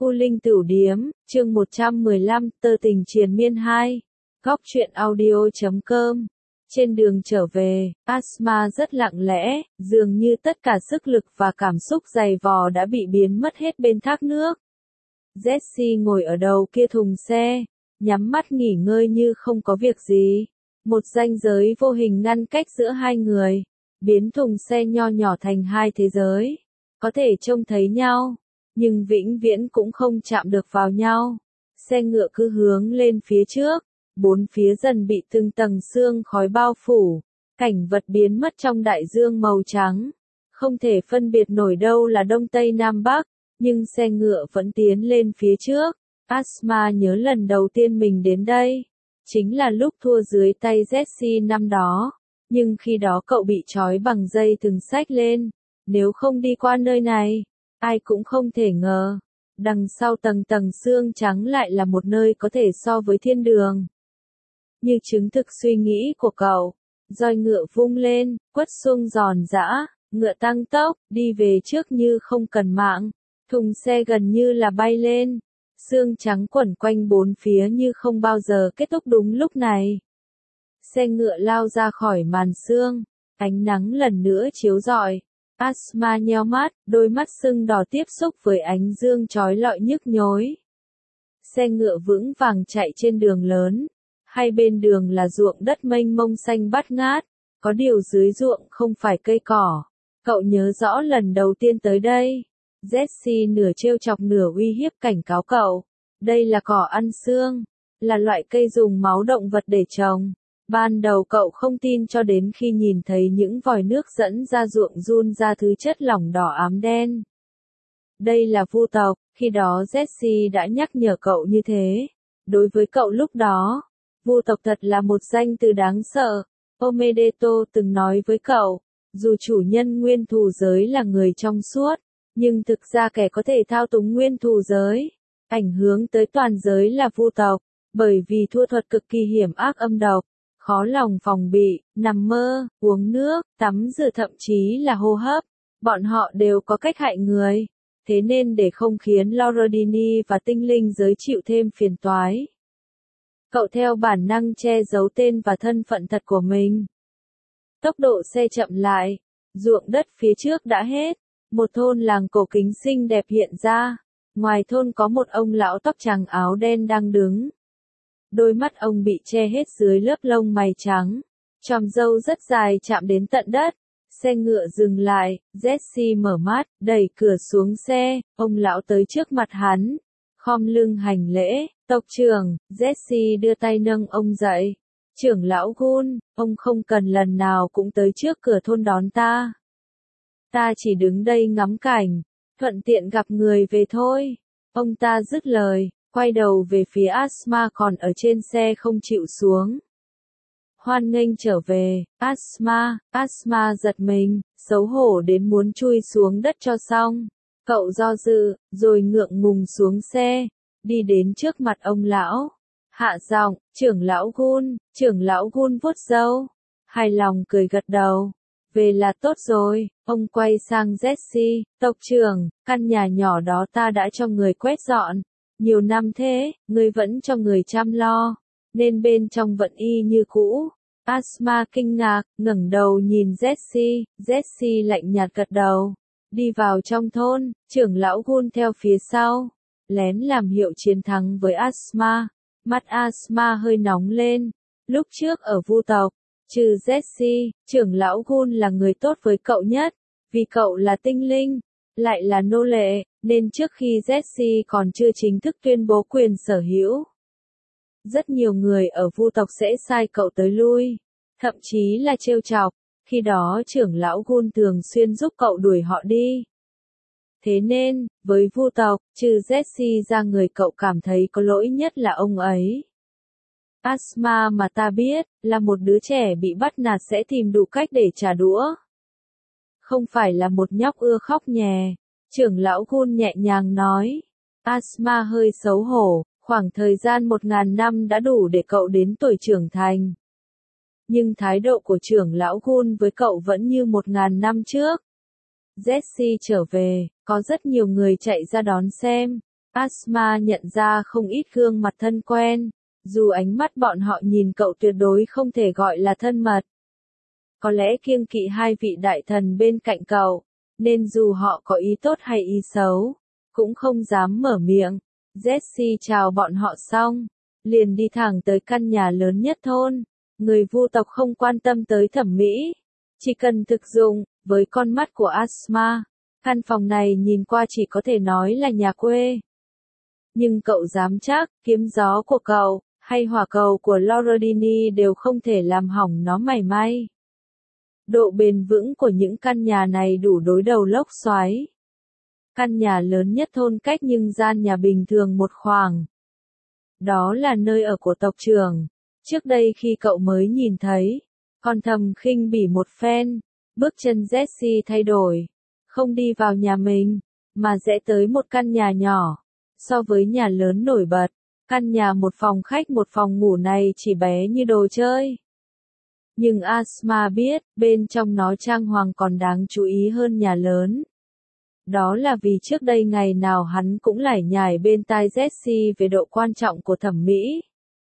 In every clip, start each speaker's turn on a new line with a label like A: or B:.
A: U Linh Tửu Điếm, chương 115, Tơ tình triền miên 2. Góc truyện audio.com. Trên đường trở về, Asma rất lặng lẽ, dường như tất cả sức lực và cảm xúc dày vò đã bị biến mất hết bên thác nước. Jessie ngồi ở đầu kia thùng xe, nhắm mắt nghỉ ngơi như không có việc gì. Một ranh giới vô hình ngăn cách giữa hai người, biến thùng xe nho nhỏ thành hai thế giới. Có thể trông thấy nhau, nhưng vĩnh viễn cũng không chạm được vào nhau. Xe ngựa cứ hướng lên phía trước, bốn phía dần bị từng tầng sương khói bao phủ, cảnh vật biến mất trong đại dương màu trắng. Không thể phân biệt nổi đâu là đông tây nam bắc, nhưng xe ngựa vẫn tiến lên phía trước. Asma nhớ lần đầu tiên mình đến đây, chính là lúc thua dưới tay Jessie năm đó, nhưng khi đó cậu bị trói bằng dây thừng xách lên. Nếu không đi qua nơi này, ai cũng không thể ngờ, đằng sau tầng tầng sương trắng lại là một nơi có thể so với thiên đường. Như chứng thực suy nghĩ của cậu, roi ngựa vung lên, quất sung giòn giã, ngựa tăng tốc, đi về trước như không cần mạng. Thùng xe gần như là bay lên, sương trắng quẩn quanh bốn phía như không bao giờ kết thúc đúng lúc này. Xe ngựa lao ra khỏi màn sương, ánh nắng lần nữa chiếu rọi. Asma nheo mắt, đôi mắt sưng đỏ tiếp xúc với ánh dương chói lọi nhức nhối. Xe ngựa vững vàng chạy trên đường lớn, hai bên đường là ruộng đất mênh mông xanh bát ngát, có điều dưới ruộng không phải cây cỏ. Cậu nhớ rõ lần đầu tiên tới đây, Jessie nửa trêu chọc nửa uy hiếp cảnh cáo cậu. Đây là cỏ ăn xương, là loại cây dùng máu động vật để trồng. Ban đầu cậu không tin cho đến khi nhìn thấy những vòi nước dẫn ra ruộng giun ra thứ chất lỏng đỏ ám đen. Đây là vu tộc, khi đó Jessie đã nhắc nhở cậu như thế. Đối với cậu lúc đó, vu tộc thật là một danh từ đáng sợ. Omedeto từng nói với cậu, dù chủ nhân nguyên thù giới là người trong suốt, nhưng thực ra kẻ có thể thao túng nguyên thù giới, ảnh hưởng tới toàn giới là vu tộc, bởi vì thua thuật cực kỳ hiểm ác âm độc. Khó lòng phòng bị, nằm mơ, uống nước, tắm rửa thậm chí là hô hấp, bọn họ đều có cách hại người. Thế nên để không khiến Lorrodini và tinh linh giới chịu thêm phiền toái, cậu theo bản năng che giấu tên và thân phận thật của mình. Tốc độ xe chậm lại, ruộng đất phía trước đã hết, một thôn làng cổ kính xinh đẹp hiện ra. Ngoài thôn có một ông lão tóc trắng áo đen đang đứng. Đôi mắt ông bị che hết dưới lớp lông mày trắng, chòm râu rất dài chạm đến tận đất. Xe ngựa dừng lại, Jessie mở mắt, đẩy cửa xuống xe, ông lão tới trước mặt hắn, khom lưng hành lễ. Tộc trưởng, Jessie đưa tay nâng ông dậy. Trưởng lão Gun, ông không cần lần nào cũng tới trước cửa thôn đón ta. Ta chỉ đứng đây ngắm cảnh, thuận tiện gặp người về thôi. Ông ta dứt lời, quay đầu về phía Asma còn ở trên xe không chịu xuống. Hoan nghênh trở về, Asma giật mình, xấu hổ đến muốn chui xuống đất cho xong. Cậu do dự, rồi ngượng ngùng xuống xe, đi đến trước mặt ông lão. Hạ giọng, trưởng lão Gun vuốt râu, hài lòng cười gật đầu. Về là tốt rồi, ông quay sang Jessie, tộc trưởng, căn nhà nhỏ đó ta đã cho người quét dọn. Nhiều năm thế, ngươi vẫn cho người chăm lo, nên bên trong vẫn y như cũ. Asma kinh ngạc, ngẩng đầu nhìn Jessie lạnh nhạt gật đầu. Đi vào trong thôn, trưởng lão Gun theo phía sau, lén làm hiệu chiến thắng với Asma. Mắt Asma hơi nóng lên. Lúc trước ở vu tộc, trừ Jessie, trưởng lão Gun là người tốt với cậu nhất, vì cậu là tinh linh, lại là nô lệ, nên trước khi Jessie còn chưa chính thức tuyên bố quyền sở hữu, rất nhiều người ở vu tộc sẽ sai cậu tới lui, thậm chí là trêu chọc. Khi đó trưởng lão Gun thường xuyên giúp cậu đuổi họ đi. Thế nên, với vu tộc, trừ Jessie ra người cậu cảm thấy có lỗi nhất là ông ấy. Asma mà ta biết, là một đứa trẻ bị bắt nạt sẽ tìm đủ cách để trả đũa. Không phải là một nhóc ưa khóc nhè, trưởng lão Gun nhẹ nhàng nói. Asma hơi xấu hổ, khoảng thời gian 1000 năm đã đủ để cậu đến tuổi trưởng thành. Nhưng thái độ của trưởng lão Gun với cậu vẫn như 1000 năm trước. Jessie trở về, có rất nhiều người chạy ra đón xem. Asma nhận ra không ít gương mặt thân quen, dù ánh mắt bọn họ nhìn cậu tuyệt đối không thể gọi là thân mật. Có lẽ kiêng kỵ hai vị đại thần bên cạnh cậu, nên dù họ có ý tốt hay ý xấu, cũng không dám mở miệng. Jessie chào bọn họ xong, liền đi thẳng tới căn nhà lớn nhất thôn. Người Vu tộc không quan tâm tới thẩm mỹ, chỉ cần thực dụng. Với con mắt của Asma, căn phòng này nhìn qua chỉ có thể nói là nhà quê. Nhưng cậu dám chắc, kiếm gió của cậu, hay hỏa cầu của Lorardini đều không thể làm hỏng nó mảy may. Độ bền vững của những căn nhà này đủ đối đầu lốc xoáy. Căn nhà lớn nhất thôn cách nhưng gian nhà bình thường một khoảng. Đó là nơi ở của tộc trưởng. Trước đây khi cậu mới nhìn thấy, còn thầm khinh bỉ một phen, bước chân Jessie thay đổi. Không đi vào nhà mình, mà rẽ tới một căn nhà nhỏ. So với nhà lớn nổi bật, căn nhà một phòng khách một phòng ngủ này chỉ bé như đồ chơi. Nhưng Asma biết, bên trong nó trang hoàng còn đáng chú ý hơn nhà lớn. Đó là vì trước đây ngày nào hắn cũng lải nhải bên tai Jessie về độ quan trọng của thẩm mỹ.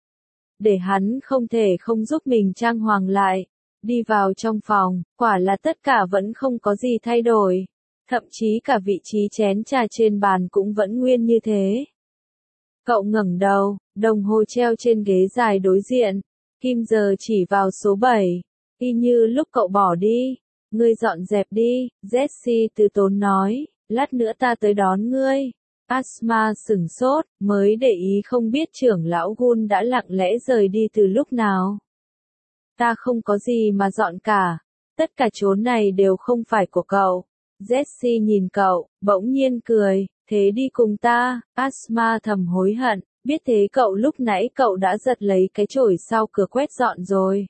A: Để hắn không thể không giúp mình trang hoàng lại. Đi vào trong phòng, quả là tất cả vẫn không có gì thay đổi. Thậm chí cả vị trí chén trà trên bàn cũng vẫn nguyên như thế. Cậu ngẩng đầu, đồng hồ treo trên ghế dài đối diện. Kim giờ chỉ vào số 7. Y như lúc cậu bỏ đi. Ngươi dọn dẹp đi, Jessie từ tốn nói. Lát nữa ta tới đón ngươi. Asma sửng sốt, mới để ý không biết trưởng lão Gun đã lặng lẽ rời đi từ lúc nào. Ta không có gì mà dọn cả. Tất cả chốn này đều không phải của cậu. Jessie nhìn cậu, bỗng nhiên cười. Thế đi cùng ta. Asma thầm hối hận. Biết thế cậu lúc nãy cậu đã giật lấy cái chổi sau cửa quét dọn rồi.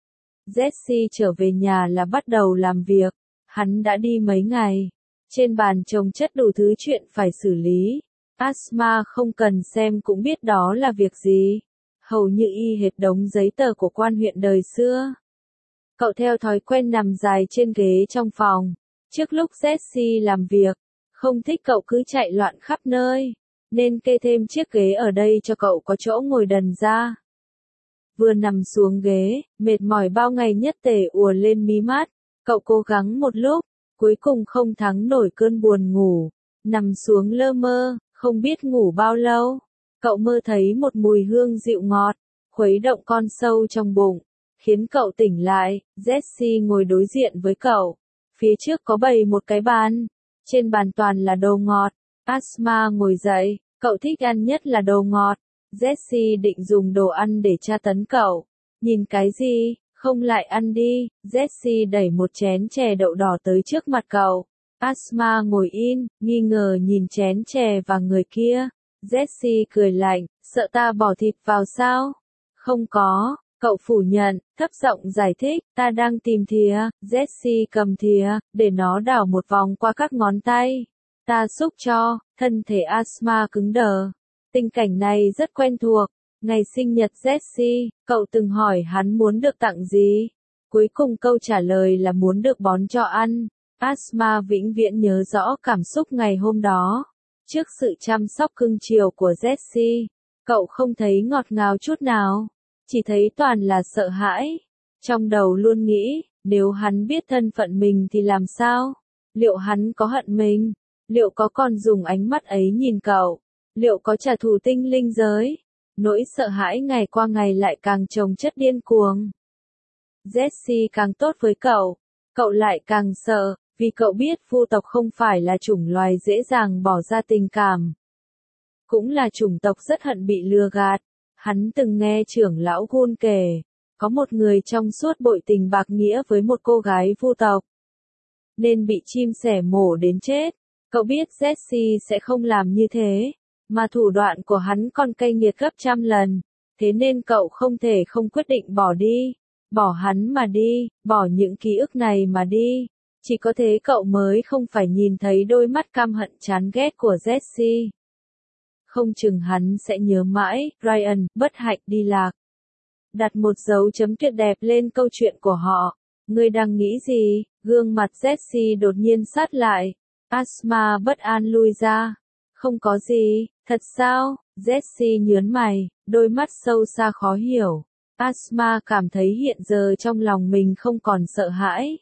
A: Jessie trở về nhà là bắt đầu làm việc. Hắn đã đi mấy ngày. Trên bàn chồng chất đủ thứ chuyện phải xử lý. Asma không cần xem cũng biết đó là việc gì. Hầu như y hệt đống giấy tờ của quan huyện đời xưa. Cậu theo thói quen nằm dài trên ghế trong phòng. Trước lúc Jessie làm việc, không thích cậu cứ chạy loạn khắp nơi, nên kê thêm chiếc ghế ở đây cho cậu có chỗ ngồi đần ra. Vừa nằm xuống ghế, mệt mỏi bao ngày nhất tề ùa lên mí mắt, cậu cố gắng một lúc, cuối cùng không thắng nổi cơn buồn ngủ, nằm xuống lơ mơ, không biết ngủ bao lâu. Cậu mơ thấy một mùi hương dịu ngọt, khuấy động con sâu trong bụng, khiến cậu tỉnh lại. Jessie ngồi đối diện với cậu. Phía trước có bày một cái bàn. Trên bàn toàn là đồ ngọt. Asma ngồi dậy, cậu thích ăn nhất là đồ ngọt. Jessie định dùng đồ ăn để tra tấn cậu. Nhìn cái gì, không lại ăn đi. Jessie đẩy một chén chè đậu đỏ tới trước mặt cậu. Asma ngồi im, nghi ngờ nhìn chén chè và người kia. Jessie cười lạnh, sợ ta bỏ thịt vào sao? Không có, cậu phủ nhận, thấp giọng giải thích, ta đang tìm thìa. Jessie cầm thìa, để nó đảo một vòng qua các ngón tay. Ta xúc cho, thân thể Asma cứng đờ. Tình cảnh này rất quen thuộc. Ngày sinh nhật Jessie, cậu từng hỏi hắn muốn được tặng gì. Cuối cùng câu trả lời là muốn được bón cho ăn. Asma vĩnh viễn nhớ rõ cảm xúc ngày hôm đó. Trước sự chăm sóc cưng chiều của Jessie, cậu không thấy ngọt ngào chút nào, chỉ thấy toàn là sợ hãi. Trong đầu luôn nghĩ, nếu hắn biết thân phận mình thì làm sao? Liệu hắn có hận mình? Liệu có còn dùng ánh mắt ấy nhìn cậu? Liệu có trả thù tinh linh giới? Nỗi sợ hãi ngày qua ngày lại càng chồng chất điên cuồng. Jessie càng tốt với cậu lại càng sợ. Vì cậu biết Vu tộc không phải là chủng loài dễ dàng bỏ ra tình cảm. Cũng là chủng tộc rất hận bị lừa gạt. Hắn từng nghe trưởng lão Gun kể, có một người trong suốt bội tình bạc nghĩa với một cô gái Vu tộc, nên bị chim sẻ mổ đến chết. Cậu biết Jessie sẽ không làm như thế, mà thủ đoạn của hắn còn cay nghiệt gấp trăm lần. Thế nên cậu không thể không quyết định bỏ đi. Bỏ hắn mà đi, bỏ những ký ức này mà đi. Chỉ có thế cậu mới không phải nhìn thấy đôi mắt căm hận chán ghét của Jessie. Không chừng hắn sẽ nhớ mãi, Ryan, bất hạnh đi lạc. Đặt một dấu chấm tuyệt đẹp lên câu chuyện của họ. Ngươi đang nghĩ gì? Gương mặt Jessie đột nhiên sát lại. Asma bất an lui ra. Không có gì, thật sao? Jessie nhớn mày, đôi mắt sâu xa khó hiểu. Asma cảm thấy hiện giờ trong lòng mình không còn sợ hãi,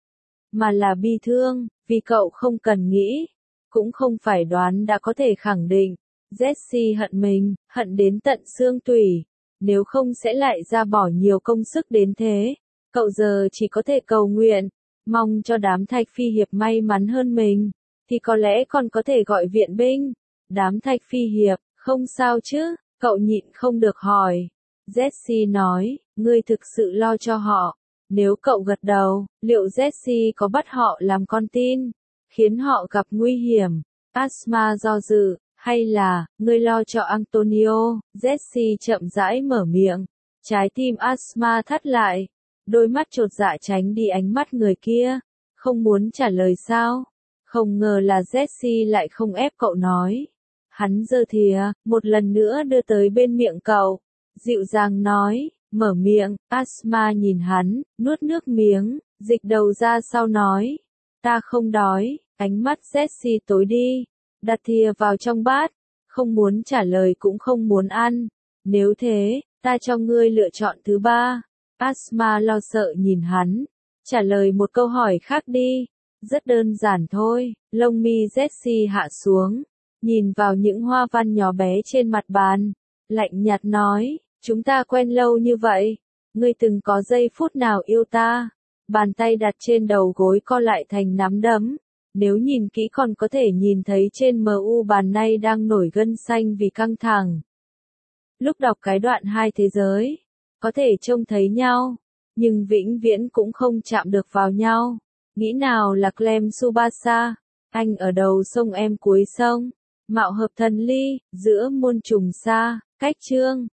A: mà là bi thương, vì cậu không cần nghĩ, cũng không phải đoán đã có thể khẳng định. Jessie hận mình, hận đến tận xương tủy, nếu không sẽ lại ra bỏ nhiều công sức đến thế. Cậu giờ chỉ có thể cầu nguyện, mong cho đám Thạch Phi Hiệp may mắn hơn mình, thì có lẽ còn có thể gọi viện binh. Đám Thạch Phi Hiệp, không sao chứ? Cậu nhịn không được hỏi. Jessie nói, ngươi thực sự lo cho họ. Nếu cậu gật đầu, liệu Jessie có bắt họ làm con tin, khiến họ gặp nguy hiểm? Asma do dự, hay là, ngươi lo cho Antonio? Jessie chậm rãi mở miệng. Trái tim Asma thắt lại, đôi mắt chột dạ tránh đi ánh mắt người kia, không muốn trả lời sao? Không ngờ là Jessie lại không ép cậu nói. Hắn giơ thìa, một lần nữa đưa tới bên miệng cậu, dịu dàng nói, mở miệng. Asma nhìn hắn, nuốt nước miếng, dịch đầu ra sau nói, ta không đói. Ánh mắt Jessie tối đi, đặt thìa vào trong bát, không muốn trả lời cũng không muốn ăn. Nếu thế, ta cho ngươi lựa chọn thứ ba. Asma lo sợ nhìn hắn, trả lời một câu hỏi khác đi. Rất đơn giản thôi. Lông mi Jessie hạ xuống, nhìn vào những hoa văn nhỏ bé trên mặt bàn, lạnh nhạt nói, chúng ta quen lâu như vậy, ngươi từng có giây phút nào yêu ta? Bàn tay đặt trên đầu gối co lại thành nắm đấm, nếu nhìn kỹ còn có thể nhìn thấy trên mu bàn nay đang nổi gân xanh vì căng thẳng. Lúc đọc cái đoạn hai thế giới, có thể trông thấy nhau, nhưng vĩnh viễn cũng không chạm được vào nhau. Nghĩ nào là Clem Tsubasa, anh ở đầu sông em cuối sông, mạo hợp thần ly, giữa muôn trùng xa, cách chương.